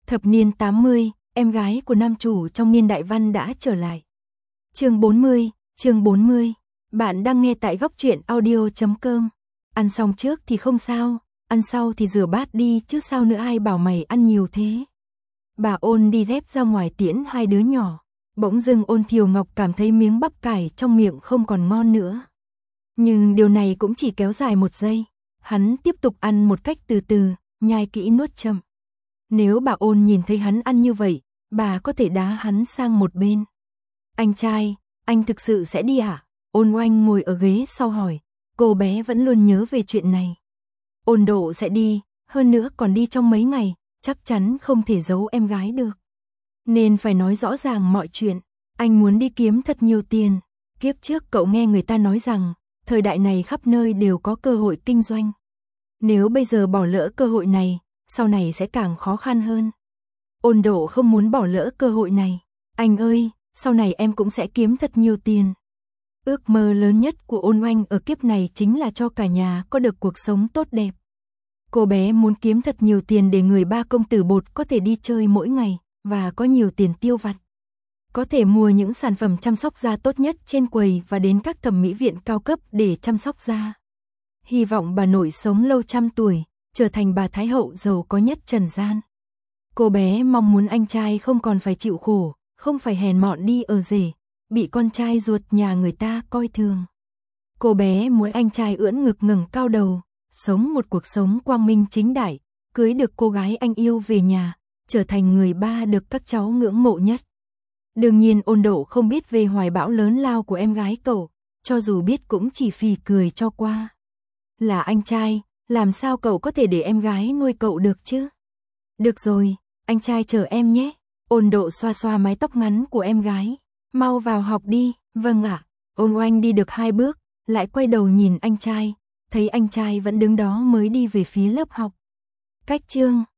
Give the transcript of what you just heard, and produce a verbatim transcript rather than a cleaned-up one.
Thập niên tám mươi, em gái của nam chủ trong Niên Đại Văn đã trở lại. Chương bốn mươi, chương bốn mươi. Bạn đang nghe tại góc truyện audio chấm com. Ăn xong trước thì không sao, ăn sau thì rửa bát đi chứ sao nữa, ai bảo mày ăn nhiều thế. Bà Ôn đi dép ra ngoài tiễn hai đứa nhỏ. Bỗng dưng Ôn Thiều Ngọc cảm thấy miếng bắp cải trong miệng không còn ngon nữa. Nhưng điều này cũng chỉ kéo dài một giây. Hắn tiếp tục ăn một cách từ từ, nhai kỹ nuốt chậm. Nếu bà Ôn nhìn thấy hắn ăn như vậy, bà có thể đá hắn sang một bên. Anh trai, anh thực sự sẽ đi à? Ôn Oanh ngồi ở ghế sau hỏi. Cô bé vẫn luôn nhớ về chuyện này. Ôn Độ sẽ đi, hơn nữa còn đi trong mấy ngày, chắc chắn không thể giấu em gái được. Nên phải nói rõ ràng mọi chuyện. Anh muốn đi kiếm thật nhiều tiền. Kiếp trước cậu nghe người ta nói rằng, thời đại này khắp nơi đều có cơ hội kinh doanh. Nếu bây giờ bỏ lỡ cơ hội này, sau này sẽ càng khó khăn hơn. Ôn Độ không muốn bỏ lỡ cơ hội này. Anh ơi, sau này em cũng sẽ kiếm thật nhiều tiền. Ước mơ lớn nhất của Ôn Oanh ở kiếp này chính là cho cả nhà có được cuộc sống tốt đẹp. Cô bé muốn kiếm thật nhiều tiền để người ba công tử bột có thể đi chơi mỗi ngày và có nhiều tiền tiêu vặt. Có thể mua những sản phẩm chăm sóc da tốt nhất trên quầy và đến các thẩm mỹ viện cao cấp để chăm sóc da. Hy vọng bà nội sống lâu trăm tuổi, trở thành bà thái hậu giàu có nhất trần gian. Cô bé mong muốn anh trai không còn phải chịu khổ, không phải hèn mọn đi ở rể, bị con trai ruột nhà người ta coi thường. Cô bé muốn anh trai ưỡn ngực ngẩng cao đầu, sống một cuộc sống quang minh chính đại, cưới được cô gái anh yêu về nhà, trở thành người ba được các cháu ngưỡng mộ nhất. Đương nhiên Ôn Độ không biết về hoài bão lớn lao của em gái cậu, cho dù biết cũng chỉ phì cười cho qua. Là anh trai, làm sao cậu có thể để em gái nuôi cậu được chứ? Được rồi, anh trai chờ em nhé. Ôn Độ xoa xoa mái tóc ngắn của em gái. Mau vào học đi. Vâng ạ. Ôn Oanh đi được hai bước, lại quay đầu nhìn anh trai, thấy anh trai vẫn đứng đó mới đi về phía lớp học. Cách chương